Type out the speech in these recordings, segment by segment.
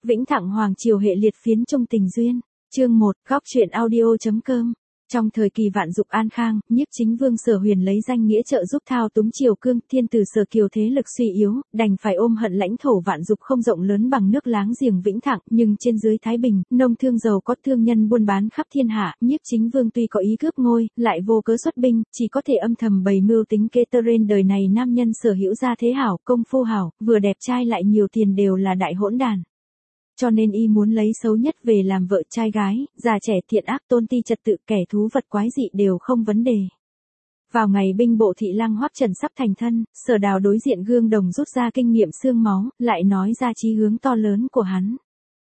Vĩnh Thặng Hoàng Triều hệ liệt phiến Trung Tình Duyên. Chương 1, góc truyện audio.com. Trong thời kỳ vạn dục an khang, Nhiếp Chính Vương Sở Huyền lấy danh nghĩa trợ giúp thao túng triều cương, thiên tử Sở Kiều thế lực suy yếu, đành phải ôm hận lãnh thổ vạn dục không rộng lớn bằng nước láng giềng Vĩnh Thặng, nhưng trên dưới Thái Bình, nông thương giàu có, thương nhân buôn bán khắp thiên hạ, Nhiếp Chính Vương tuy có ý cướp ngôi, lại vô cớ xuất binh, chỉ có thể âm thầm bày mưu tính kế. Tên đời này nam nhân sở hữu gia thế hảo, công phu hảo, vừa đẹp trai lại nhiều tiền đều là đại hỗn đàn. Cho nên y muốn lấy xấu nhất về làm vợ trai gái, già trẻ thiện ác tôn ti trật tự, kẻ thú vật quái dị đều không vấn đề. Vào ngày binh bộ thị lang Hoắc Trần sắp thành thân, Sở Đào đối diện gương đồng rút ra kinh nghiệm xương máu, lại nói ra chí hướng to lớn của hắn.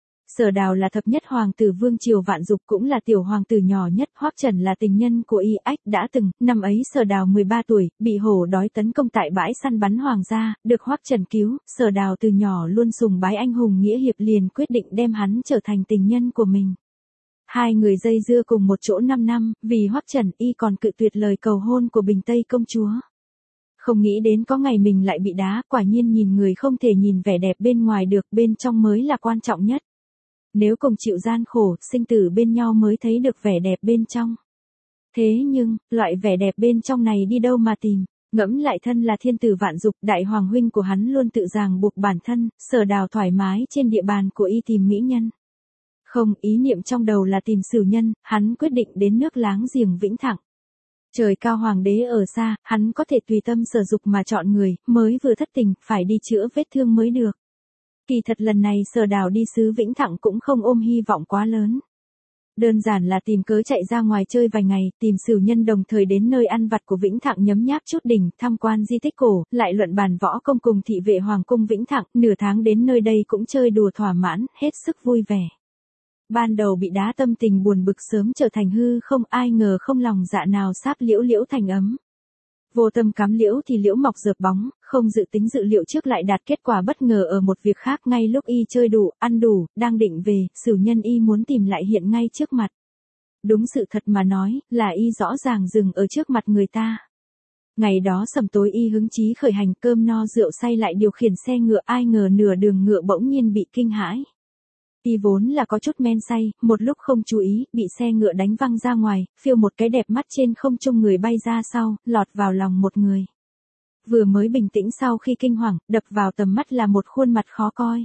Sở Đào là thập nhất hoàng tử vương triều vạn dục, cũng là tiểu hoàng tử nhỏ nhất. Hoắc Trần là tình nhân của y. Đã từng, năm ấy Sở Đào 13 tuổi, bị hổ đói tấn công tại bãi săn bắn hoàng gia, được Hoắc Trần cứu. Sở Đào từ nhỏ luôn sùng bái anh hùng nghĩa hiệp, liền quyết định đem hắn trở thành tình nhân của mình. Hai người dây dưa cùng một chỗ 5 năm, vì Hoắc Trần y còn cự tuyệt lời cầu hôn của Bình Tây công chúa. Không nghĩ đến có ngày mình lại bị đá, quả nhiên nhìn người không thể nhìn vẻ đẹp bên ngoài được, bên trong mới là quan trọng nhất. Nếu cùng chịu gian khổ, sinh tử bên nhau mới thấy được vẻ đẹp bên trong. Thế nhưng, loại vẻ đẹp bên trong này đi đâu mà tìm? Ngẫm lại, thân là thiên tử vạn dục, đại hoàng huynh của hắn luôn tự ràng buộc bản thân. Sở Đào thoải mái trên địa bàn của y tìm mỹ nhân. Không, ý niệm trong đầu là tìm Sửu Nhân, hắn quyết định đến nước láng giềng Vĩnh Thặng. Trời cao hoàng đế ở xa, hắn có thể tùy tâm sở dục mà chọn người, mới vừa thất tình, phải đi chữa vết thương mới được. Kỳ thật lần này Sở Đào đi xứ Vĩnh Thặng cũng không ôm hy vọng quá lớn. Đơn giản là tìm cớ chạy ra ngoài chơi vài ngày, tìm Sửu Nhân, đồng thời đến nơi ăn vặt của Vĩnh Thặng nhấm nháp chút đỉnh, tham quan di tích cổ, lại luận bàn võ công cùng thị vệ hoàng cung Vĩnh Thặng. Nửa tháng đến nơi đây cũng chơi đùa thỏa mãn, hết sức vui vẻ. Ban đầu bị đá tâm tình buồn bực sớm trở thành hư không, ai ngờ không lòng dạ nào sáp liễu liễu thành ấm. Vô tâm cắm liễu thì liễu mọc dợp bóng, không dự tính dự liệu trước lại đạt kết quả bất ngờ ở một việc khác. Ngay lúc y chơi đủ, ăn đủ, đang định về, Sửu Nhân y muốn tìm lại hiện ngay trước mặt. Đúng sự thật mà nói, là y rõ ràng dừng ở trước mặt người ta. Ngày đó sầm tối y hứng chí khởi hành, cơm no rượu say lại điều khiển xe ngựa, ai ngờ nửa đường ngựa bỗng nhiên bị kinh hãi. Y vốn là có chút men say, một lúc không chú ý, bị xe ngựa đánh văng ra ngoài, phiêu một cái đẹp mắt trên không trung, người bay ra sau, lọt vào lòng một người. Vừa mới bình tĩnh sau khi kinh hoàng, đập vào tầm mắt là một khuôn mặt khó coi.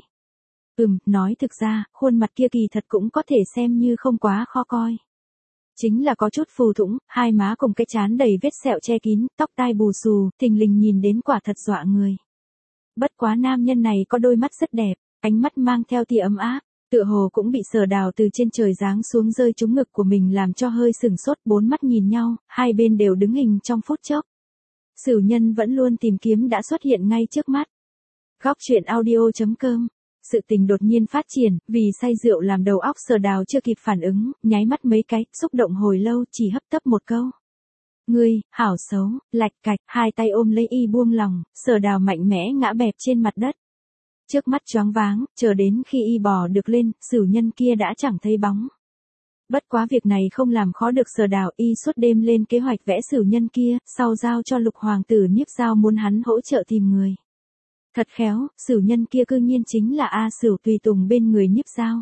Nói thực ra, khuôn mặt kia kỳ thật cũng có thể xem như không quá khó coi. Chính là có chút phù thủng, hai má cùng cái trán đầy vết sẹo che kín, tóc tai bù xù, thình lình nhìn đến quả thật dọa người. Bất quá nam nhân này có đôi mắt rất đẹp, ánh mắt mang theo tia ấm áp. Tựa hồ cũng bị Sở Đào từ trên trời giáng xuống rơi trúng ngực của mình làm cho hơi sừng sốt, bốn mắt nhìn nhau, hai bên đều đứng hình trong phút chốc. Sửu Nhân vẫn luôn tìm kiếm đã xuất hiện ngay trước mắt. Góc truyện audio.com. Sự tình đột nhiên phát triển, vì say rượu làm đầu óc Sở Đào chưa kịp phản ứng, nháy mắt mấy cái, xúc động hồi lâu, chỉ hấp tấp một câu. Ngươi, hảo xấu, lạch cạch, hai tay ôm lấy y buông lòng, Sở Đào mạnh mẽ ngã bẹp trên mặt đất. Trước mắt choáng váng, chờ đến khi y bò được lên, Sửu Nhân kia đã chẳng thấy bóng. Bất quá việc này không làm khó được Sở Đào, y suốt đêm lên kế hoạch vẽ Sửu Nhân kia, sau giao cho Lục hoàng tử Nhiếp Giao muốn hắn hỗ trợ tìm người. Thật khéo, Sửu Nhân kia cư nhiên chính là A Sửu tùy tùng bên người Nhiếp Giao.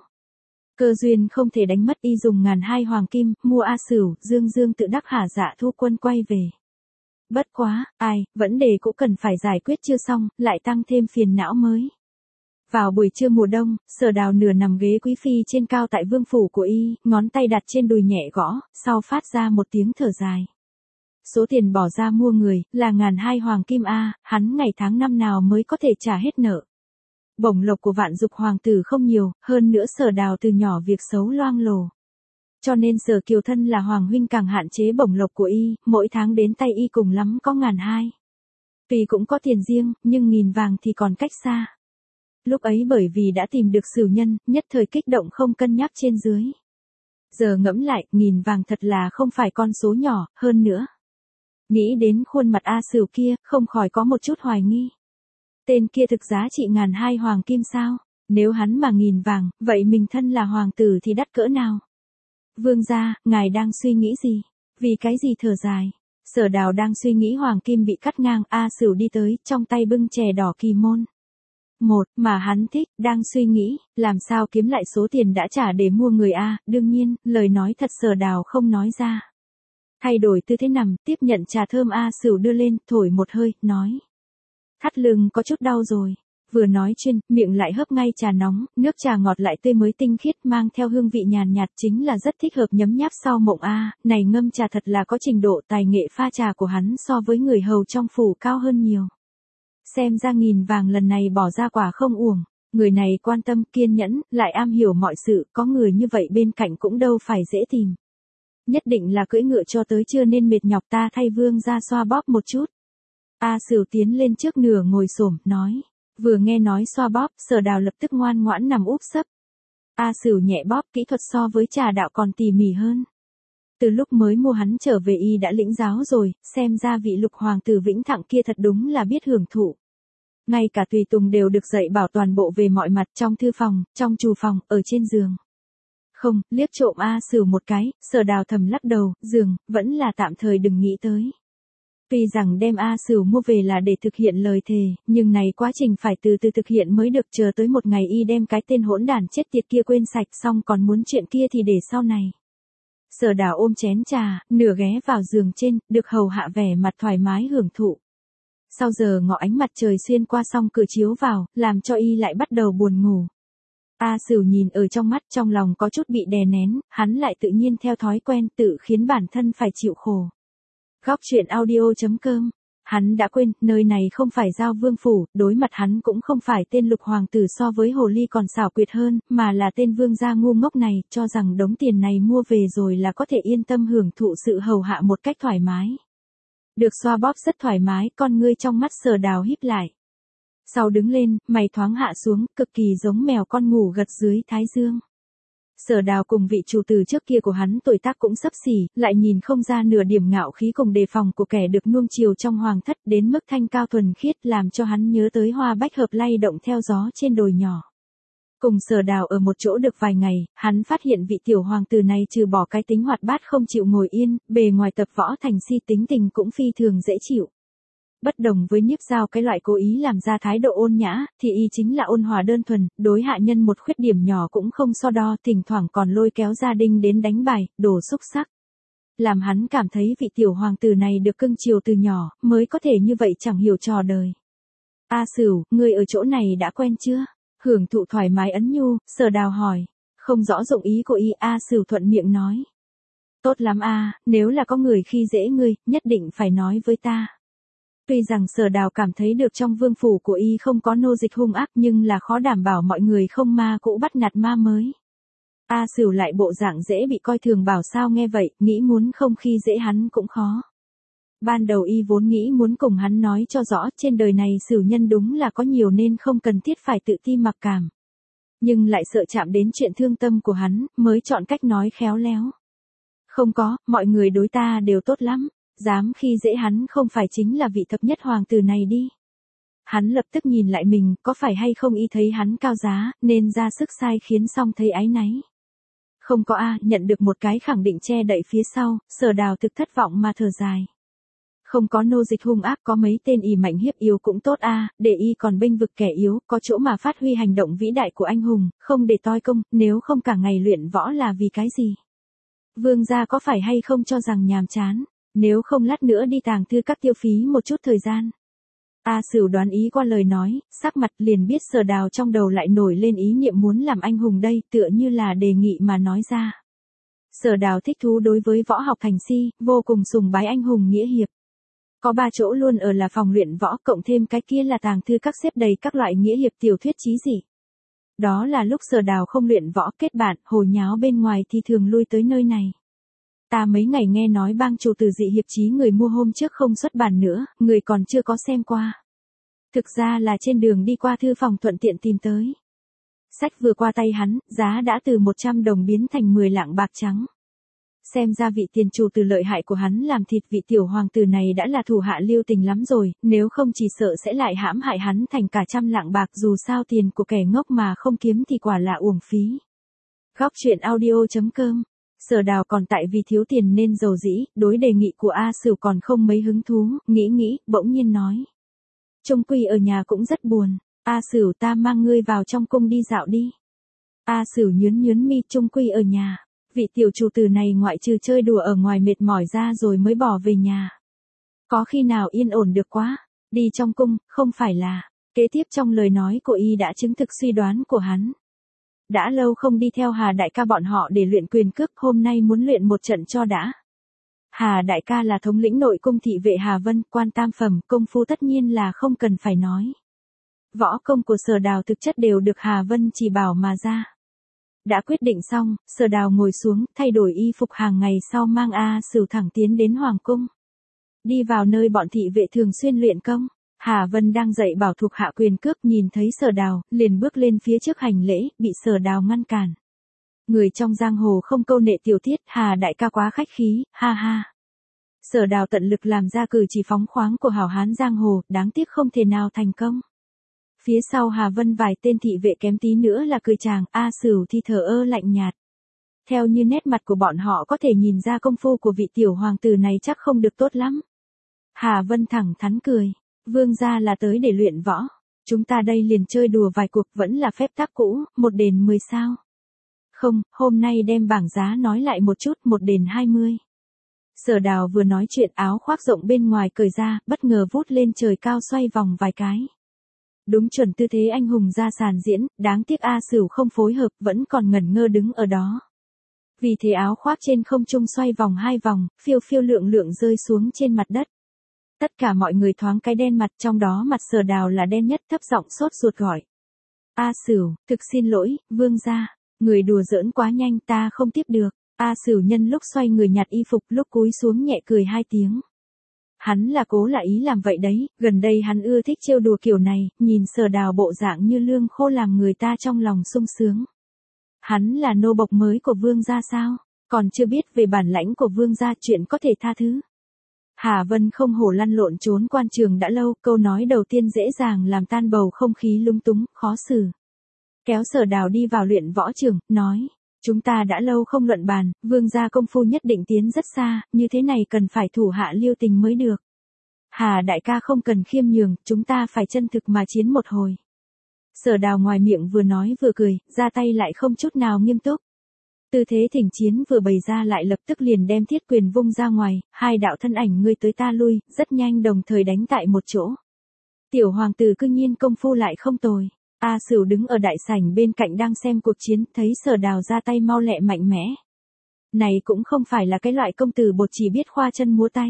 Cơ duyên không thể đánh mất, y dùng 1.200 hoàng kim, mua A Sửu, dương tự đắc hả dạ thu quân quay về. Bất quá, vấn đề cũng cần phải giải quyết chưa xong, lại tăng thêm phiền não mới. Vào buổi trưa mùa đông, Sở Đào nửa nằm ghế quý phi trên cao tại vương phủ của y, ngón tay đặt trên đùi nhẹ gõ, sau phát ra một tiếng thở dài. Số tiền bỏ ra mua người, là 1.200 hoàng kim a, hắn ngày tháng năm nào mới có thể trả hết nợ. Bổng lộc của vạn dục hoàng tử không nhiều, hơn nữa Sở Đào từ nhỏ việc xấu loang lổ. Cho nên Sở Kiều thân là hoàng huynh càng hạn chế bổng lộc của y, mỗi tháng đến tay y cùng lắm có 1.200. Tuy cũng có tiền riêng, nhưng 1.000 vàng thì còn cách xa. Lúc ấy bởi vì đã tìm được Sửu Nhân, nhất thời kích động không cân nhắc trên dưới. Giờ ngẫm lại, 1.000 vàng thật là không phải con số nhỏ, hơn nữa. Nghĩ đến khuôn mặt A Sửu kia, không khỏi có một chút hoài nghi. Tên kia thực giá trị 1.200 hoàng kim sao? Nếu hắn mà 1.000 vàng, vậy mình thân là hoàng tử thì đắt cỡ nào? Vương gia, ngài đang suy nghĩ gì? Vì cái gì thở dài? Sở Đào đang suy nghĩ hoàng kim bị cắt ngang, A Sửu đi tới, trong tay bưng chè đỏ kỳ môn. Một, mà hắn thích, đang suy nghĩ, làm sao kiếm lại số tiền đã trả để mua người A, đương nhiên, lời nói thật Sở Đào không nói ra. Thay đổi tư thế nằm, tiếp nhận trà thơm A Sửu đưa lên, thổi một hơi, nói. Thắt lưng có chút đau rồi. Vừa nói chuyên, miệng lại hớp ngay trà nóng, nước trà ngọt lại tươi mới tinh khiết mang theo hương vị nhàn nhạt chính là rất thích hợp nhấm nháp sau mộng A, này ngâm trà thật là có trình độ tài nghệ pha trà của hắn so với người hầu trong phủ cao hơn nhiều. Xem ra nghìn vàng lần này bỏ ra quả không uổng, người này quan tâm kiên nhẫn, lại am hiểu mọi sự, có người như vậy bên cạnh cũng đâu phải dễ tìm. Nhất định là cưỡi ngựa cho tới chưa nên mệt nhọc ta thay vương ra xoa bóp một chút. A Sửu tiến lên trước nửa ngồi xổm, nói. Vừa nghe nói xoa bóp, Sở Đào lập tức ngoan ngoãn nằm úp sấp. A Sửu nhẹ bóp, kỹ thuật so với trà đạo còn tỉ mỉ hơn. Từ lúc mới mua hắn trở về y đã lĩnh giáo rồi, xem ra vị lục hoàng tử vĩnh thặng kia thật đúng là biết hưởng thụ. Ngay cả tùy tùng đều được dạy bảo toàn bộ về mọi mặt trong thư phòng, trong trù phòng, ở trên giường. Không, liếc trộm A Sửu một cái, Sở Đào thầm lắc đầu, giường, vẫn là tạm thời đừng nghĩ tới. Tuy rằng đem A Sửu mua về là để thực hiện lời thề, nhưng này quá trình phải từ từ thực hiện mới được, chờ tới một ngày y đem cái tên hỗn đản chết tiệt kia quên sạch xong còn muốn chuyện kia thì để sau này. Sở Đào ôm chén trà, nửa ghé vào giường trên, được hầu hạ vẻ mặt thoải mái hưởng thụ. Sau giờ ngọ ánh mặt trời xuyên qua xong cửa chiếu vào, làm cho y lại bắt đầu buồn ngủ. A Sửu nhìn ở trong mắt trong lòng có chút bị đè nén, hắn lại tự nhiên theo thói quen tự khiến bản thân phải chịu khổ. Góc truyện audio.com. Hắn đã quên, nơi này không phải Giao Vương phủ, đối mặt hắn cũng không phải tên lục hoàng tử so với hồ ly còn xảo quyệt hơn, mà là tên vương gia ngu ngốc này, cho rằng đống tiền này mua về rồi là có thể yên tâm hưởng thụ sự hầu hạ một cách thoải mái. Được xoa bóp rất thoải mái, con ngươi trong mắt Sở Đào híp lại. Sau đứng lên, mày thoáng hạ xuống, cực kỳ giống mèo con ngủ gật dưới thái dương. Sở Đào cùng vị chủ tử trước kia của hắn tuổi tác cũng xấp xỉ, lại nhìn không ra nửa điểm ngạo khí cùng đề phòng của kẻ được nuông chiều trong hoàng thất đến mức thanh cao thuần khiết làm cho hắn nhớ tới hoa bách hợp lay động theo gió trên đồi nhỏ. Cùng Sở Đào ở một chỗ được vài ngày, hắn phát hiện vị tiểu hoàng tử này trừ bỏ cái tính hoạt bát không chịu ngồi yên, bề ngoài tập võ thành si tính tình cũng phi thường dễ chịu. Bất đồng với Nhiếp Giao cái loại cố ý làm ra thái độ ôn nhã, thì y chính là ôn hòa đơn thuần, đối hạ nhân một khuyết điểm nhỏ cũng không so đo, thỉnh thoảng còn lôi kéo gia đình đến đánh bài, đổ xúc sắc. Làm hắn cảm thấy vị tiểu hoàng tử này được cưng chiều từ nhỏ, mới có thể như vậy chẳng hiểu trò đời. A Sửu, ngươi ở chỗ này đã quen chưa? Hưởng thụ thoải mái ấn nhu, Sở Đào hỏi. Không rõ dụng ý của y, A Sửu thuận miệng nói. Tốt lắm a, nếu là có người khi dễ ngươi, nhất định phải nói với ta. Tuy rằng Sở Đào cảm thấy được trong vương phủ của y không có nô dịch hung ác nhưng là khó đảm bảo mọi người không ma cũ bắt nạt ma mới. A Sửu lại bộ dạng dễ bị coi thường bảo sao nghe vậy, nghĩ muốn không khi dễ hắn cũng khó. Ban đầu y vốn nghĩ muốn cùng hắn nói cho rõ trên đời này Sửu nhân đúng là có nhiều nên không cần thiết phải tự ti mặc cảm. Nhưng lại sợ chạm đến chuyện thương tâm của hắn, mới chọn cách nói khéo léo. Không có, mọi người đối ta đều tốt lắm. Dám khi dễ hắn không phải chính là vị thập nhất hoàng tử này đi. Hắn lập tức nhìn lại mình, có phải hay không y thấy hắn cao giá, nên ra sức sai khiến xong thấy áy náy. Không có a, nhận được một cái khẳng định che đậy phía sau, Sở Đào thực thất vọng mà thở dài. Không có nô dịch hung ác, có mấy tên ỷ mạnh hiếp yếu cũng tốt a, để y còn bênh vực kẻ yếu, có chỗ mà phát huy hành động vĩ đại của anh hùng, không để toi công, nếu không cả ngày luyện võ là vì cái gì? Vương gia có phải hay không cho rằng nhàm chán? Nếu không lát nữa đi tàng thư các tiêu phí một chút thời gian. A Sửu đoán ý qua lời nói, sắc mặt liền biết Sở Đào trong đầu lại nổi lên ý niệm muốn làm anh hùng đây, tựa như là đề nghị mà nói ra. Sở Đào thích thú đối với võ học thành si, vô cùng sùng bái anh hùng nghĩa hiệp. Có 3 chỗ luôn ở là phòng luyện võ, cộng thêm cái kia là tàng thư các xếp đầy các loại nghĩa hiệp tiểu thuyết chí dị. Đó là lúc Sở Đào không luyện võ kết bạn, hồ nháo bên ngoài thì thường lui tới nơi này. Ta mấy ngày nghe nói bang chủ từ dị hiệp chí người mua hôm trước không xuất bản nữa, người còn chưa có xem qua. Thực ra là trên đường đi qua thư phòng thuận tiện tìm tới. Sách vừa qua tay hắn, giá đã từ 100 đồng biến thành 10 lạng bạc trắng. Xem ra vị tiền chủ từ lợi hại của hắn làm thịt vị tiểu hoàng tử này đã là thủ hạ lưu tình lắm rồi, nếu không chỉ sợ sẽ lại hãm hại hắn thành cả 100 lạng bạc, dù sao tiền của kẻ ngốc mà không kiếm thì quả là uổng phí. Góc truyện audio.com. Sở Đào còn tại vì thiếu tiền nên dầu dĩ, đối đề nghị của A Sửu còn không mấy hứng thú, nghĩ, bỗng nhiên nói. Chung quy ở nhà cũng rất buồn. A Sửu, ta mang ngươi vào trong cung đi dạo đi. A Sửu nhướng mi, chung quy ở nhà. Vị tiểu chủ tử này ngoại trừ chơi đùa ở ngoài mệt mỏi ra rồi mới bỏ về nhà. Có khi nào yên ổn được quá, đi trong cung, không phải là. Kế tiếp trong lời nói của y đã chứng thực suy đoán của hắn. Đã lâu không đi theo Hà đại ca bọn họ để luyện quyền cước, hôm nay muốn luyện một trận cho đã. Hà đại ca là thống lĩnh nội cung thị vệ Hà Vân, quan tam phẩm, công phu tất nhiên là không cần phải nói. Võ công của Sở Đào thực chất đều được Hà Vân chỉ bảo mà ra. Đã quyết định xong, Sở Đào ngồi xuống, thay đổi y phục hàng ngày sau mang A Sửu thẳng tiến đến Hoàng cung. Đi vào nơi bọn thị vệ thường xuyên luyện công. Hà Vân đang dạy bảo thuộc hạ quyền cước, nhìn thấy Sở Đào, liền bước lên phía trước hành lễ, bị Sở Đào ngăn cản. Người trong giang hồ không câu nệ tiểu tiết, Hà đại ca quá khách khí, ha ha. Sở Đào tận lực làm ra cử chỉ phóng khoáng của hảo hán giang hồ, đáng tiếc không thể nào thành công. Phía sau Hà Vân vài tên thị vệ kém tí nữa là cười chàng, A Sửu thì thờ ơ lạnh nhạt. Theo như nét mặt của bọn họ có thể nhìn ra công phu của vị tiểu hoàng tử này chắc không được tốt lắm. Hà Vân thẳng thắn cười, vương gia là tới để luyện võ. Chúng ta đây liền chơi đùa vài cuộc, vẫn là phép tắc cũ, 1 đền 10 sao. Không, hôm nay đem bảng giá nói lại một chút, 1 đền 20. Sở Đào vừa nói chuyện, áo khoác rộng bên ngoài cởi ra, bất ngờ vút lên trời cao xoay vòng vài cái. Đúng chuẩn tư thế anh hùng ra sàn diễn, đáng tiếc A Sửu không phối hợp, vẫn còn ngẩn ngơ đứng ở đó. Vì thế áo khoác trên không trung xoay vòng 2 vòng, phiêu phiêu lượng lượng rơi xuống trên mặt đất. Tất cả mọi người thoáng cái đen mặt, trong đó mặt Sở Đào là đen nhất, thấp giọng sốt ruột gọi. A Sửu, thực xin lỗi, vương gia, người đùa giỡn quá nhanh, ta không tiếp được. A Sửu nhân lúc xoay người nhặt y phục, lúc cúi xuống nhẹ cười 2 tiếng. Hắn là cố là ý làm vậy đấy, gần đây hắn ưa thích trêu đùa kiểu này, nhìn Sở Đào bộ dạng như lương khô làm người ta trong lòng sung sướng. Hắn là nô bộc mới của vương gia sao, còn chưa biết về bản lãnh của vương gia, chuyện có thể tha thứ. Hà Vân không hổ lăn lộn trốn quan trường đã lâu, câu nói đầu tiên dễ dàng làm tan bầu không khí lung túng, khó xử. Kéo Sở Đào đi vào luyện võ trường, nói, chúng ta đã lâu không luận bàn, vương gia công phu nhất định tiến rất xa, như thế này cần phải thủ hạ lưu tình mới được. Hà đại ca không cần khiêm nhường, chúng ta phải chân thực mà chiến một hồi. Sở Đào ngoài miệng vừa nói vừa cười, ra tay lại không chút nào nghiêm túc. Tư thế thỉnh chiến vừa bày ra lại lập tức liền đem thiết quyền vung ra ngoài, 2 đạo thân ảnh ngươi tới ta lui, rất nhanh đồng thời đánh tại một chỗ. Tiểu hoàng tử cư nhiên công phu lại không tồi. A Sửu đứng ở đại sảnh bên cạnh đang xem cuộc chiến, thấy Sở Đào ra tay mau lẹ mạnh mẽ. Này cũng không phải là cái loại công tử bột chỉ biết khoa chân múa tay.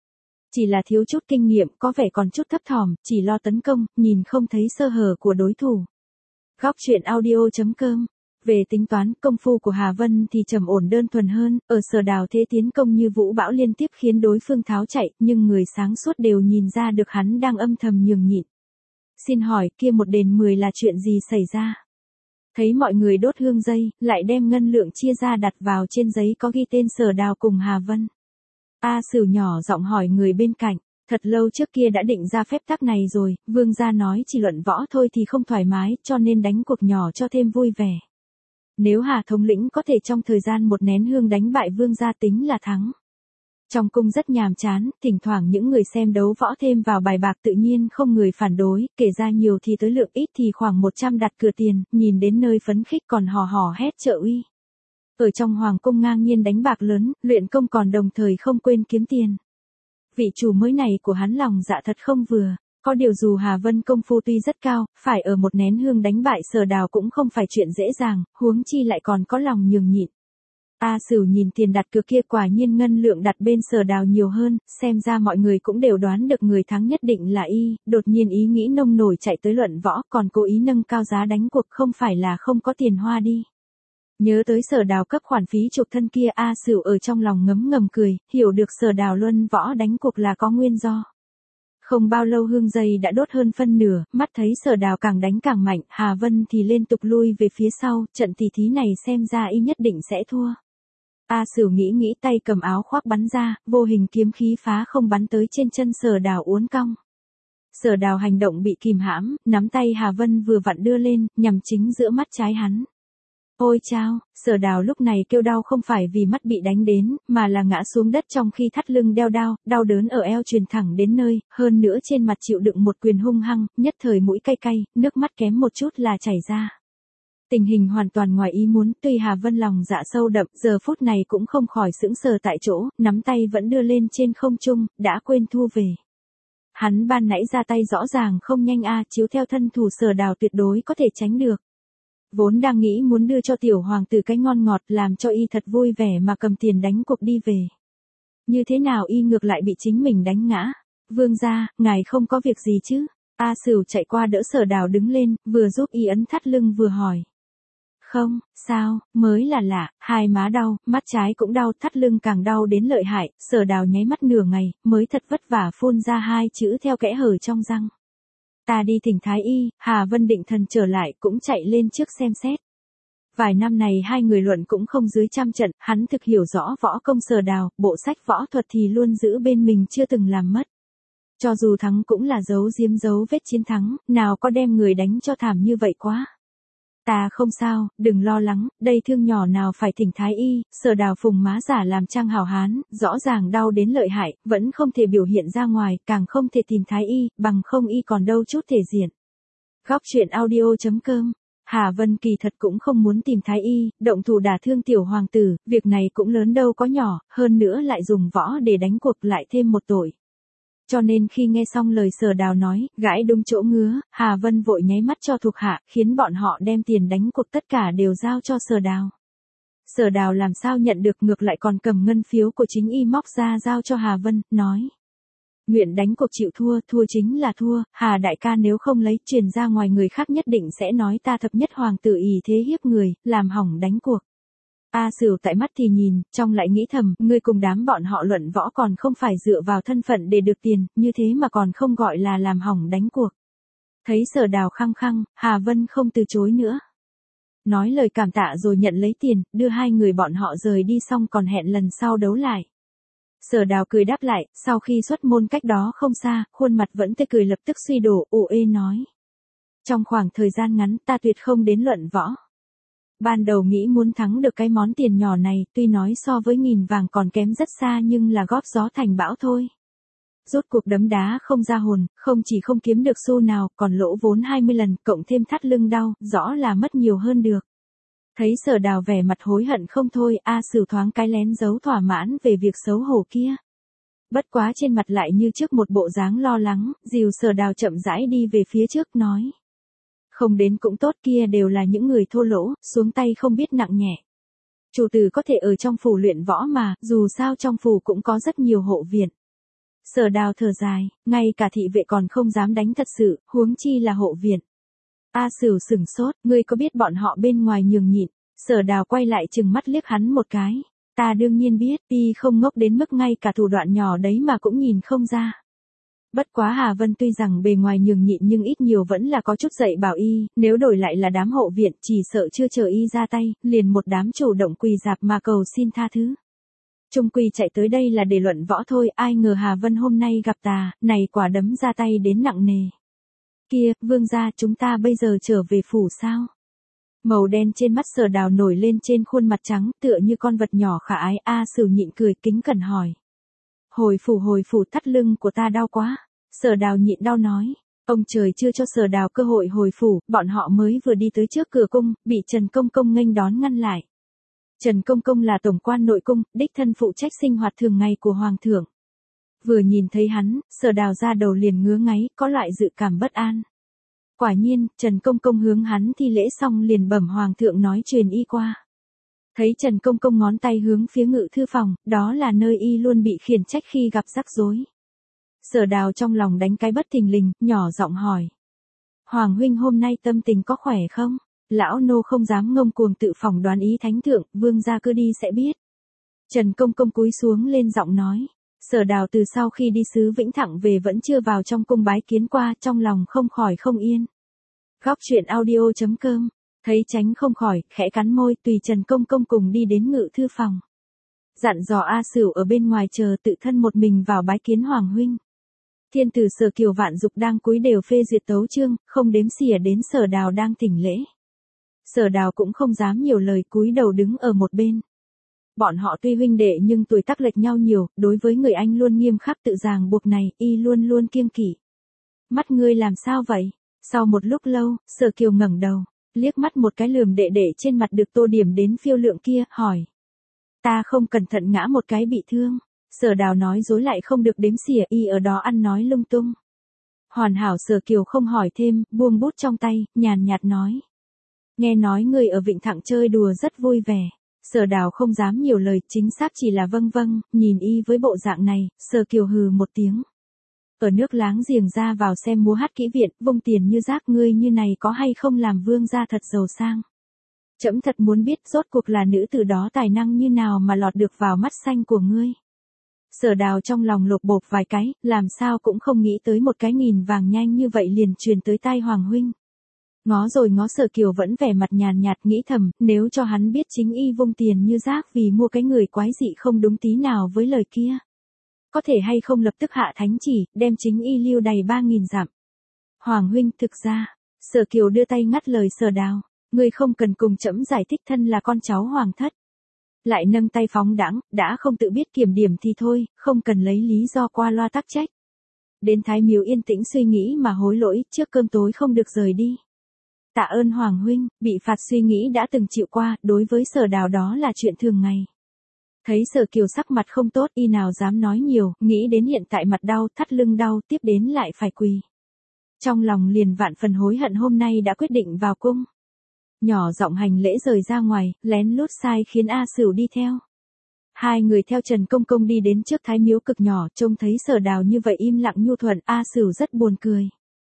Chỉ là thiếu chút kinh nghiệm, có vẻ còn chút thấp thỏm, chỉ lo tấn công, nhìn không thấy sơ hở của đối thủ. Góc truyện audio.com. Về tính toán, công phu của Hà Vân thì trầm ổn đơn thuần hơn, ở Sở Đào thế tiến công như vũ bão liên tiếp khiến đối phương tháo chạy, nhưng người sáng suốt đều nhìn ra được hắn đang âm thầm nhường nhịn. Xin hỏi, kia 1 đền 10 là chuyện gì xảy ra? Thấy mọi người đốt hương dây, lại đem ngân lượng chia ra đặt vào trên giấy có ghi tên Sở Đào cùng Hà Vân. A Sửu nhỏ giọng hỏi người bên cạnh, thật lâu trước kia đã định ra phép tắc này rồi, vương gia nói chỉ luận võ thôi thì không thoải mái, cho nên đánh cuộc nhỏ cho thêm vui vẻ. Nếu Hà thống lĩnh có thể trong thời gian 1 nén hương đánh bại vương gia tính là thắng. Trong cung rất nhàm chán, thỉnh thoảng những người xem đấu võ thêm vào bài bạc tự nhiên không người phản đối, kể ra nhiều thì tới lượng ít thì khoảng 100 đặt cược tiền, nhìn đến nơi phấn khích còn hò hò hét trợ uy. Ở trong hoàng cung ngang nhiên đánh bạc lớn, luyện công còn đồng thời không quên kiếm tiền. Vị chủ mới này của hắn lòng dạ thật không vừa. Có điều dù Hà Vân công phu tuy rất cao, phải ở 1 nén hương đánh bại Sở Đào cũng không phải chuyện dễ dàng, huống chi lại còn có lòng nhường nhịn. A Sửu nhìn tiền đặt cược kia, quả nhiên ngân lượng đặt bên Sở Đào nhiều hơn, xem ra mọi người cũng đều đoán được người thắng nhất định là y, đột nhiên ý nghĩ nông nổi chạy tới luận võ, còn cố ý nâng cao giá đánh cuộc, không phải là không có tiền hoa đi. Nhớ tới Sở Đào cấp khoản phí chuộc thân kia, A Sửu ở trong lòng ngấm ngầm cười, hiểu được Sở Đào luân võ đánh cuộc là có nguyên do. Không bao lâu hương dây đã đốt hơn phân nửa, mắt thấy Sở Đào càng đánh càng mạnh, Hà Vân thì liên tục lui về phía sau, trận tỷ thí này xem ra y nhất định sẽ thua. A Sửu nghĩ tay cầm áo khoác bắn ra, vô hình kiếm khí phá không bắn tới trên chân Sở Đào uốn cong. Sở Đào hành động bị kìm hãm, nắm tay Hà Vân vừa vặn đưa lên, nhằm chính giữa mắt trái hắn. Ôi chao, Sở Đào lúc này kêu đau không phải vì mắt bị đánh đến, mà là ngã xuống đất trong khi thắt lưng đeo đao, đau đớn ở eo truyền thẳng đến nơi, hơn nữa trên mặt chịu đựng một quyền hung hăng, nhất thời mũi cay cay, nước mắt kém một chút là chảy ra. Tình hình hoàn toàn ngoài ý muốn, tuy Hà Vân lòng dạ sâu đậm, giờ phút này cũng không khỏi sững sờ tại chỗ, nắm tay vẫn đưa lên trên không trung, đã quên thu về. Hắn ban nãy ra tay rõ ràng không nhanh chiếu theo thân thủ Sở Đào tuyệt đối có thể tránh được. Vốn đang nghĩ muốn đưa cho tiểu hoàng tử cái ngon ngọt làm cho y thật vui vẻ mà cầm tiền đánh cuộc đi về. Như thế nào y ngược lại bị chính mình đánh ngã. Vương gia, ngài không có việc gì chứ? A Sửu chạy qua đỡ Sở Đào đứng lên, vừa giúp y ấn thắt lưng vừa hỏi. Không, sao, mới là lạ, hai má đau, mắt trái cũng đau, thắt lưng càng đau đến lợi hại, Sở Đào nháy mắt nửa ngày, mới thật vất vả phun ra hai chữ theo kẽ hở trong răng. Ta đi thỉnh thái y. Hà Vân định thần trở lại cũng chạy lên trước xem xét. Vài năm này hai người luận cũng không dưới trăm trận, hắn thực hiểu rõ võ công Sở Đào, bộ sách võ thuật thì luôn giữ bên mình chưa từng làm mất. Cho dù thắng cũng là giấu vết chiến thắng, nào có đem người đánh cho thảm như vậy quá. Ta không sao, đừng lo lắng, đây thương nhỏ nào phải thỉnh thái y. Sở Đào phùng má giả làm trang hào hán, rõ ràng đau đến lợi hại, vẫn không thể biểu hiện ra ngoài, càng không thể tìm thái y, bằng không y còn đâu chút thể diện. Góc truyện audio.com. Hà Vân kỳ thật cũng không muốn tìm thái y, động thủ đả thương tiểu hoàng tử, việc này cũng lớn đâu có nhỏ, hơn nữa lại dùng võ để đánh cuộc lại thêm một tội. Cho nên khi nghe xong lời Sở Đào nói, gãi đúng chỗ ngứa, Hà Vân vội nháy mắt cho thuộc hạ, khiến bọn họ đem tiền đánh cuộc tất cả đều giao cho Sở Đào. Sở Đào làm sao nhận được, ngược lại còn cầm ngân phiếu của chính y móc ra giao cho Hà Vân, nói. Nguyện đánh cuộc chịu thua, thua chính là thua, Hà đại ca nếu không lấy truyền ra ngoài người khác nhất định sẽ nói ta thập nhất hoàng tử ỷ thế hiếp người, làm hỏng đánh cuộc. A Sửu tại mắt thì nhìn, trong lại nghĩ thầm, ngươi cùng đám bọn họ luận võ còn không phải dựa vào thân phận để được tiền, như thế mà còn không gọi là làm hỏng đánh cuộc. Thấy Sở Đào khăng khăng, Hà Vân không từ chối nữa. Nói lời cảm tạ rồi nhận lấy tiền, đưa hai người bọn họ rời đi xong còn hẹn lần sau đấu lại. Sở Đào cười đáp lại, sau khi xuất môn cách đó không xa, khuôn mặt vẫn tươi cười lập tức suy đổ, ủ ê nói. Trong khoảng thời gian ngắn ta tuyệt không đến luận võ. Ban đầu nghĩ muốn thắng được cái món tiền nhỏ này, tuy nói so với nghìn vàng còn kém rất xa nhưng là góp gió thành bão thôi. Rốt cuộc đấm đá không ra hồn, không chỉ không kiếm được xu nào, còn lỗ vốn 20 lần, cộng thêm thắt lưng đau, rõ là mất nhiều hơn được. Thấy Sở Đào vẻ mặt hối hận không thôi, A Sửu thoáng cái lén giấu thỏa mãn về việc xấu hổ kia. Bất quá trên mặt lại như trước một bộ dáng lo lắng, dìu Sở Đào chậm rãi đi về phía trước nói. Không đến cũng tốt, kia đều là những người thô lỗ, xuống tay không biết nặng nhẹ. Chủ tử có thể ở trong phủ luyện võ mà, dù sao trong phủ cũng có rất nhiều hộ viện. Sở Đào thở dài, ngay cả thị vệ còn không dám đánh thật sự, huống chi là hộ viện. A Sửu sửng sốt, ngươi có biết bọn họ bên ngoài nhường nhịn. Sở Đào quay lại chừng mắt liếc hắn một cái. Ta đương nhiên biết, y không ngốc đến mức ngay cả thủ đoạn nhỏ đấy mà cũng nhìn không ra. Bất quá Hà Vân tuy rằng bề ngoài nhường nhịn nhưng ít nhiều vẫn là có chút dạy bảo y, nếu đổi lại là đám hộ viện chỉ sợ chưa chờ y ra tay, liền một đám chủ động quỳ dạp mà cầu xin tha thứ. Trung quy chạy tới đây là để luận võ thôi, ai ngờ Hà Vân hôm nay gặp ta, này quả đấm ra tay đến nặng nề. Kia, vương gia, chúng ta bây giờ trở về phủ sao? Màu đen trên mắt Sở Đào nổi lên trên khuôn mặt trắng, tựa như con vật nhỏ khả ái. A Sửu nhịn cười kính cẩn hỏi. Hồi phủ, thắt lưng của ta đau quá. Sở Đào nhịn đau nói. Ông trời chưa cho Sở Đào cơ hội hồi phủ, bọn họ mới vừa đi tới trước cửa cung, bị Trần Công Công nghênh đón ngăn lại. Trần Công Công là tổng quan nội cung, đích thân phụ trách sinh hoạt thường ngày của hoàng thượng. Vừa nhìn thấy hắn, Sở Đào ra đầu liền ngứa ngáy, có loại dự cảm bất an. Quả nhiên, Trần Công Công hướng hắn thi lễ xong liền bẩm hoàng thượng nói truyền y qua. Thấy Trần Công Công ngón tay hướng phía ngự thư phòng, đó là nơi y luôn bị khiển trách khi gặp rắc rối. Sở Đào trong lòng đánh cái bất thình lình, nhỏ giọng hỏi. Hoàng huynh hôm nay tâm tình có khỏe không? Lão nô không dám ngông cuồng tự phỏng đoán ý thánh thượng, vương gia cứ đi sẽ biết. Trần Công Công cúi xuống lên giọng nói. Sở Đào từ sau khi đi sứ Vĩnh Thẳng về vẫn chưa vào trong cung bái kiến qua, trong lòng không khỏi không yên. Góc truyện audio.com, thấy tránh không khỏi, khẽ cắn môi, tùy Trần Công Công cùng đi đến ngự thư phòng. Dặn dò A Sửu ở bên ngoài chờ tự thân một mình vào bái kiến hoàng huynh. Thiên tử Sở Kiều Vạn Dục đang cúi đều phê duyệt tấu chương, không đếm xỉa đến Sở Đào đang thỉnh lễ. Sở Đào cũng không dám nhiều lời, cúi đầu đứng ở một bên. Bọn họ tuy huynh đệ nhưng tuổi tác lệch nhau nhiều, đối với người anh luôn nghiêm khắc tự ràng buộc này, y luôn luôn kiêng kỵ. Mắt ngươi làm sao vậy? Sau một lúc lâu, Sở Kiều ngẩng đầu, liếc mắt một cái lườm đệ đệ trên mặt được tô điểm đến phiêu lượng kia, hỏi. Ta không cẩn thận ngã một cái bị thương. Sở Đào nói dối lại không được đếm xỉa, y ở đó ăn nói lung tung. Hoàn hảo. Sở Kiều không hỏi thêm, buông bút trong tay, nhàn nhạt nói. Nghe nói người ở Vịnh Thặng chơi đùa rất vui vẻ. Sở Đào không dám nhiều lời, chính xác chỉ là vâng vâng, nhìn y với bộ dạng này, Sở Kiều hừ một tiếng. Ở nước láng giềng ra vào xem múa hát kỹ viện, vung tiền như rác, ngươi như này có hay không làm vương gia thật giàu sang. Trẫm thật muốn biết rốt cuộc là nữ tử đó tài năng như nào mà lọt được vào mắt xanh của ngươi. Sở Đào trong lòng lột bột vài cái, làm sao cũng không nghĩ tới một cái nghìn vàng nhanh như vậy liền truyền tới tai Hoàng huynh. Ngó rồi ngó, Sở Kiều vẫn vẻ mặt nhàn nhạt, nghĩ thầm, nếu cho hắn biết chính y vung tiền như rác vì mua cái người quái dị không đúng tí nào với lời kia. Có thể hay không lập tức hạ thánh chỉ, đem chính y lưu đầy 3.000 dặm. Hoàng huynh, thực ra, Sở Kiều đưa tay ngắt lời Sở Đào, ngươi không cần cùng trẫm giải thích thân là con cháu hoàng thất. Lại nâng tay phóng đãng, đã không tự biết kiểm điểm thì thôi, không cần lấy lý do qua loa tắc trách. Đến Thái Miếu yên tĩnh suy nghĩ mà hối lỗi, trước cơm tối không được rời đi. Tạ ơn Hoàng huynh, bị phạt suy nghĩ đã từng chịu qua, đối với Sở Đào đó là chuyện thường ngày. Thấy Sở Kiều sắc mặt không tốt, y nào dám nói nhiều, nghĩ đến hiện tại mặt đau, thắt lưng đau, tiếp đến lại phải quỳ. Trong lòng liền vạn phần hối hận hôm nay đã quyết định vào cung. Nhỏ giọng hành lễ rời ra ngoài, lén lút sai khiến A Sửu đi theo. Hai người theo Trần Công Công đi đến trước Thái Miếu cực nhỏ, trông thấy Sở Đào như vậy im lặng nhu thuận, A Sửu rất buồn cười.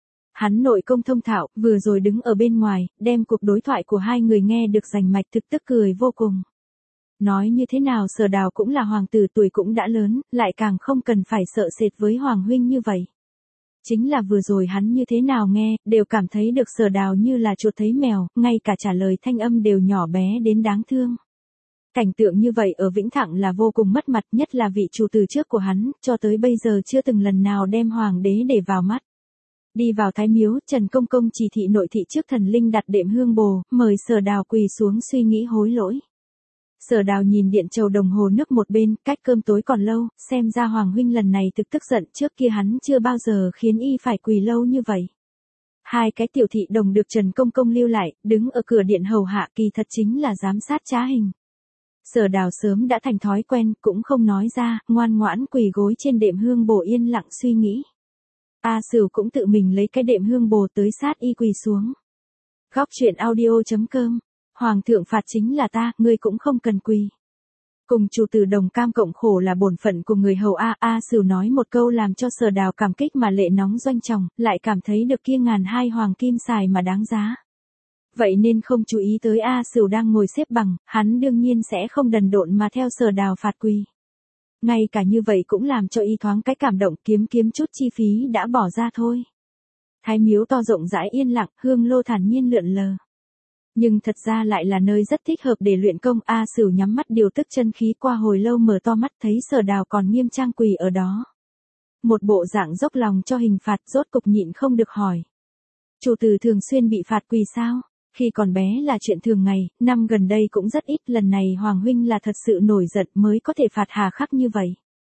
Hắn nội công thông thạo, vừa rồi đứng ở bên ngoài, đem cuộc đối thoại của hai người nghe được rành mạch, thực tức cười vô cùng. Nói như thế nào Sở Đào cũng là hoàng tử, tuổi cũng đã lớn, lại càng không cần phải sợ sệt với Hoàng huynh như vậy. Chính là vừa rồi hắn như thế nào nghe, đều cảm thấy được Sở Đào như là chuột thấy mèo, ngay cả trả lời thanh âm đều nhỏ bé đến đáng thương. Cảnh tượng như vậy ở Vĩnh Thặng là vô cùng mất mặt, nhất là vị chủ tử trước của hắn, cho tới bây giờ chưa từng lần nào đem hoàng đế để vào mắt. Đi vào Thái Miếu, Trần Công Công chỉ thị nội thị trước thần linh đặt đệm hương bồ, mời Sở Đào quỳ xuống suy nghĩ hối lỗi. Sở Đào nhìn điện chầu đồng hồ nước một bên, cách cơm tối còn lâu, xem ra Hoàng huynh lần này thực tức giận, trước kia hắn chưa bao giờ khiến y phải quỳ lâu như vậy. Hai cái tiểu thị đồng được Trần Công Công lưu lại, đứng ở cửa điện hầu hạ, kỳ thật chính là giám sát trá hình. Sở Đào sớm đã thành thói quen, cũng không nói ra, ngoan ngoãn quỳ gối trên đệm hương bồ yên lặng suy nghĩ. A Sửu cũng tự mình lấy cái đệm hương bồ tới sát y quỳ xuống. Góc truyện audio.com. Hoàng thượng phạt chính là ta, ngươi cũng không cần quỳ. Cùng chủ tử đồng cam cộng khổ là bổn phận của người hầu A. A Sửu nói một câu làm cho Sở Đào cảm kích mà lệ nóng doanh tròng, lại cảm thấy được kia 1.200 hoàng kim xài mà đáng giá. Vậy nên không chú ý tới A Sửu đang ngồi xếp bằng, hắn đương nhiên sẽ không đần độn mà theo Sở Đào phạt quỳ. Ngay cả như vậy cũng làm cho y thoáng cái cảm động, kiếm chút chi phí đã bỏ ra thôi. Thái Miếu to rộng rãi yên lặng, hương lô thản nhiên lượn lờ. Nhưng thật ra lại là nơi rất thích hợp để luyện công. A Sửu nhắm mắt điều tức chân khí, qua hồi lâu mở to mắt thấy Sở Đào còn nghiêm trang quỳ ở đó. Một bộ dạng dốc lòng cho hình phạt, rốt cục nhịn không được hỏi. Chủ tử thường xuyên bị phạt quỳ sao? Khi còn bé là chuyện thường ngày, năm gần đây cũng rất ít, lần này Hoàng huynh là thật sự nổi giận mới có thể phạt hà khắc như vậy.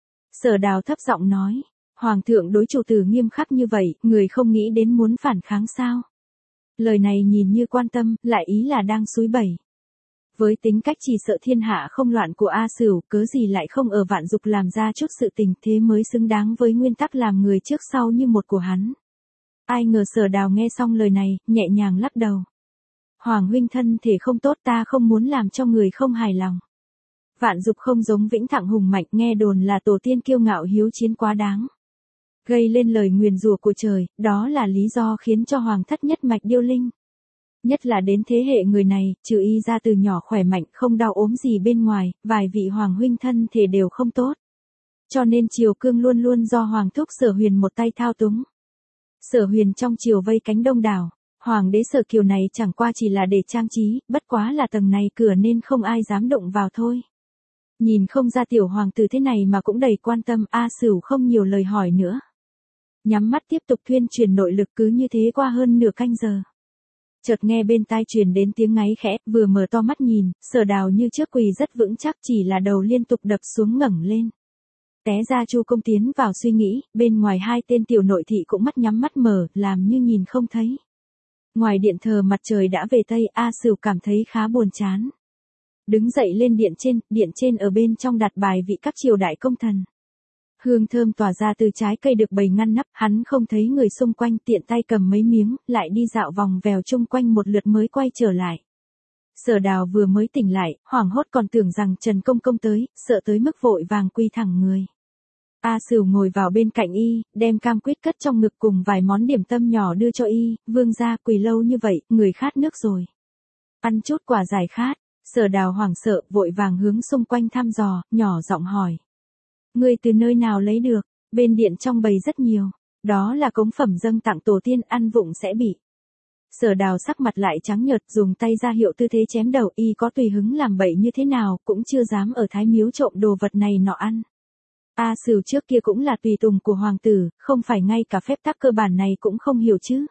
Sở Đào thấp giọng nói, Hoàng thượng đối chủ tử nghiêm khắc như vậy, người không nghĩ đến muốn phản kháng sao? Lời này nhìn như quan tâm, lại ý là đang xúi bẩy. Với tính cách chỉ sợ thiên hạ không loạn của A Sửu, cớ gì lại không ở Vạn Dục làm ra chút sự tình, thế mới xứng đáng với nguyên tắc làm người trước sau như một của hắn. Ai ngờ Sở Đào nghe xong lời này, nhẹ nhàng lắc đầu. Hoàng huynh thân thể không tốt, ta không muốn làm cho người không hài lòng. Vạn Dục không giống Vĩnh Thặng hùng mạnh, nghe đồn là tổ tiên kiêu ngạo hiếu chiến quá đáng. Gây lên lời nguyền rủa của trời, đó là lý do khiến cho hoàng thất nhất mạch điêu linh. Nhất là đến thế hệ người này, trừ y ra từ nhỏ khỏe mạnh không đau ốm gì bên ngoài, vài vị hoàng huynh thân thể đều không tốt. Cho nên triều cương luôn luôn do hoàng thúc Sở Huyền một tay thao túng. Sở Huyền trong triều vây cánh đông đảo, hoàng đế Sở Kiều này chẳng qua chỉ là để trang trí, bất quá là tầng này cửa nên không ai dám động vào thôi. Nhìn không ra tiểu hoàng tử thế này mà cũng đầy quan tâm, A Sửu không nhiều lời hỏi nữa. Nhắm mắt tiếp tục thuyên truyền nội lực, cứ như thế qua hơn nửa canh giờ. Chợt nghe bên tai truyền đến tiếng ngáy khẽ, vừa mở to mắt nhìn, Sở Đào như trước quỳ rất vững chắc, chỉ là đầu liên tục đập xuống ngẩng lên. Té ra Chu Công tiến vào suy nghĩ, bên ngoài hai tên tiểu nội thị cũng mắt nhắm mắt mở, làm như nhìn không thấy. Ngoài điện thờ mặt trời đã về tây, A Sửu cảm thấy khá buồn chán. Đứng dậy lên điện trên ở bên trong đặt bài vị các triều đại công thần. Hương thơm tỏa ra từ trái cây được bày ngăn nắp, hắn không thấy người xung quanh, tiện tay cầm mấy miếng, lại đi dạo vòng vèo chung quanh một lượt mới quay trở lại. Sở Đào vừa mới tỉnh lại, hoảng hốt còn tưởng rằng Trần Công Công tới, sợ tới mức vội vàng quy thẳng người. A Sửu ngồi vào bên cạnh y, đem cam quýt cất trong ngực cùng vài món điểm tâm nhỏ đưa cho y, vương gia quỳ lâu như vậy, người khát nước rồi. Ăn chút quả giải khát. Sở Đào hoảng sợ, vội vàng hướng xung quanh thăm dò, nhỏ giọng hỏi. Ngươi từ nơi nào lấy được? Bên điện trong bày rất nhiều. Đó là cống phẩm dâng tặng tổ tiên, ăn vụng sẽ bị. Sở Đào sắc mặt lại trắng nhợt, dùng tay ra hiệu tư thế chém đầu, y có tùy hứng làm bậy như thế nào, cũng chưa dám ở Thái Miếu trộm đồ vật này nọ ăn. A Sửu trước kia cũng là tùy tùng của hoàng tử, không phải ngay cả phép tắc cơ bản này cũng không hiểu chứ.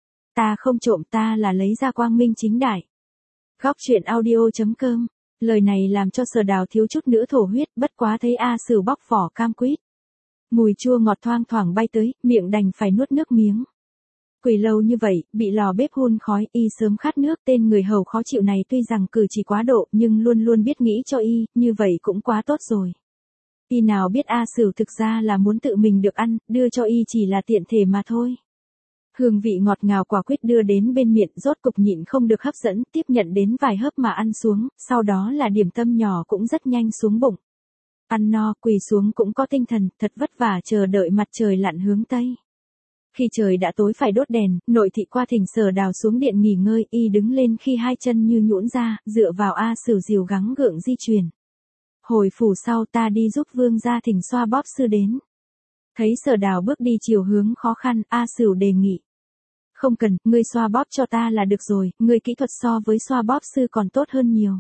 Ta không trộm, ta là lấy ra quang minh chính đại. Góc truyện audio.com. Lời này làm cho Sở Đào thiếu chút nữa thổ huyết, bất quá thấy A Sửu bóc vỏ cam quýt. Mùi chua ngọt thoang thoảng bay tới, miệng đành phải nuốt nước miếng. Quỳ lâu như vậy, bị lò bếp hun khói, y sớm khát nước, tên người hầu khó chịu này tuy rằng cử chỉ quá độ nhưng luôn luôn biết nghĩ cho y, như vậy cũng quá tốt rồi. Y nào biết A Sửu thực ra là muốn tự mình được ăn, đưa cho y chỉ là tiện thể mà thôi. Hương vị ngọt ngào quả quýt đưa đến bên miệng, rốt cục nhịn không được hấp dẫn, tiếp nhận đến vài hớp mà ăn xuống, sau đó là điểm tâm nhỏ cũng rất nhanh xuống bụng. Ăn no, quỳ xuống cũng có tinh thần, thật vất vả chờ đợi mặt trời lặn hướng tây. Khi trời đã tối phải đốt đèn, nội thị qua thỉnh Sở Đào xuống điện nghỉ ngơi, y đứng lên khi hai chân như nhũn ra, dựa vào A Sửu dìu gắng gượng di chuyển. Hồi phủ sau ta đi giúp vương gia thỉnh xoa bóp sư đến. Thấy Sở Đào bước đi chiều hướng khó khăn, A Sửu đề nghị. Không cần, ngươi xoa bóp cho ta là được rồi, ngươi kỹ thuật so với xoa bóp sư còn tốt hơn nhiều.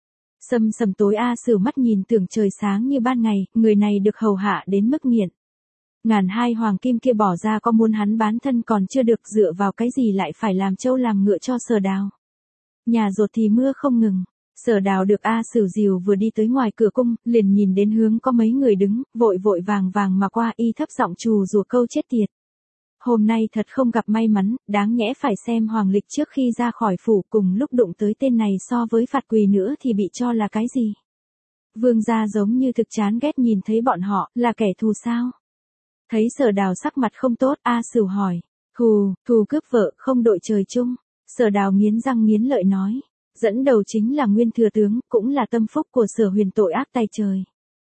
Sầm sầm tối A Sửu mắt nhìn tưởng trời sáng như ban ngày, người này được hầu hạ đến mức nghiện. Ngàn hai hoàng kim kia bỏ ra có muốn hắn bán thân còn chưa được, dựa vào cái gì lại phải làm trâu làm ngựa cho Sở Đào. Nhà rột thì mưa không ngừng. Sở Đào được A Sửu dìu vừa đi tới ngoài cửa cung, liền nhìn đến hướng có mấy người đứng, vội vội vàng vàng mà qua, y thấp giọng trù rủa câu chết tiệt. Hôm nay thật không gặp may mắn, đáng nhẽ phải xem hoàng lịch trước khi ra khỏi phủ, cùng lúc đụng tới tên này so với phạt quỳ nữa thì bị cho là cái gì. Vương gia giống như thực chán ghét nhìn thấy bọn họ, là kẻ thù sao? Thấy Sở Đào sắc mặt không tốt, A Sửu hỏi. Thù cướp vợ không đội trời chung. Sở Đào nghiến răng nghiến lợi nói. Dẫn đầu chính là nguyên thừa tướng, cũng là tâm phúc của Sở Huyền, tội ác tay trời.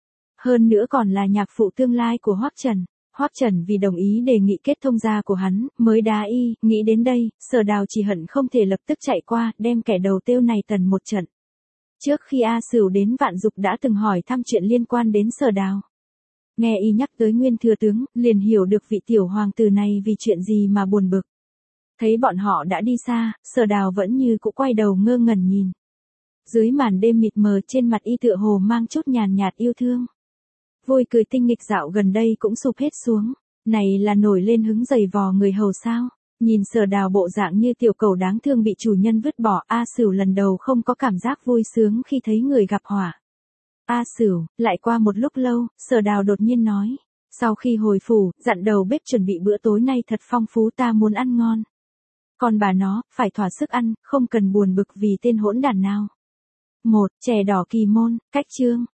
Hơn nữa còn là nhạc phụ tương lai của Hoắc Trần. Hoắc Trần vì đồng ý đề nghị kết thông gia của hắn, mới đá y, nghĩ đến đây, Sở Đào chỉ hận không thể lập tức chạy qua, đem kẻ đầu tiêu này tần một trận. Trước khi A Sửu đến Vạn Dục đã từng hỏi thăm chuyện liên quan đến Sở Đào. Nghe y nhắc tới nguyên thừa tướng, liền hiểu được vị tiểu hoàng tử này vì chuyện gì mà buồn bực. Thấy bọn họ đã đi xa, Sở Đào vẫn như cũ quay đầu ngơ ngẩn nhìn. Dưới màn đêm mịt mờ, trên mặt y tựa hồ mang chút nhàn nhạt yêu thương. Vui cười tinh nghịch dạo gần đây cũng sụp hết xuống. Này là nổi lên hứng giày vò người hầu sao? Nhìn Sở Đào bộ dạng như tiểu cẩu đáng thương bị chủ nhân vứt bỏ, A Sửu lần đầu không có cảm giác vui sướng khi thấy người gặp họa. A Sửu, lại qua một lúc lâu, Sở Đào đột nhiên nói. Sau khi hồi phủ, dặn đầu bếp chuẩn bị bữa tối nay thật phong phú, ta muốn ăn ngon. Còn bà nó, phải thỏa sức ăn, không cần buồn bực vì tên hỗn đản nào. 1. Chè đỏ kỳ môn, cách chương.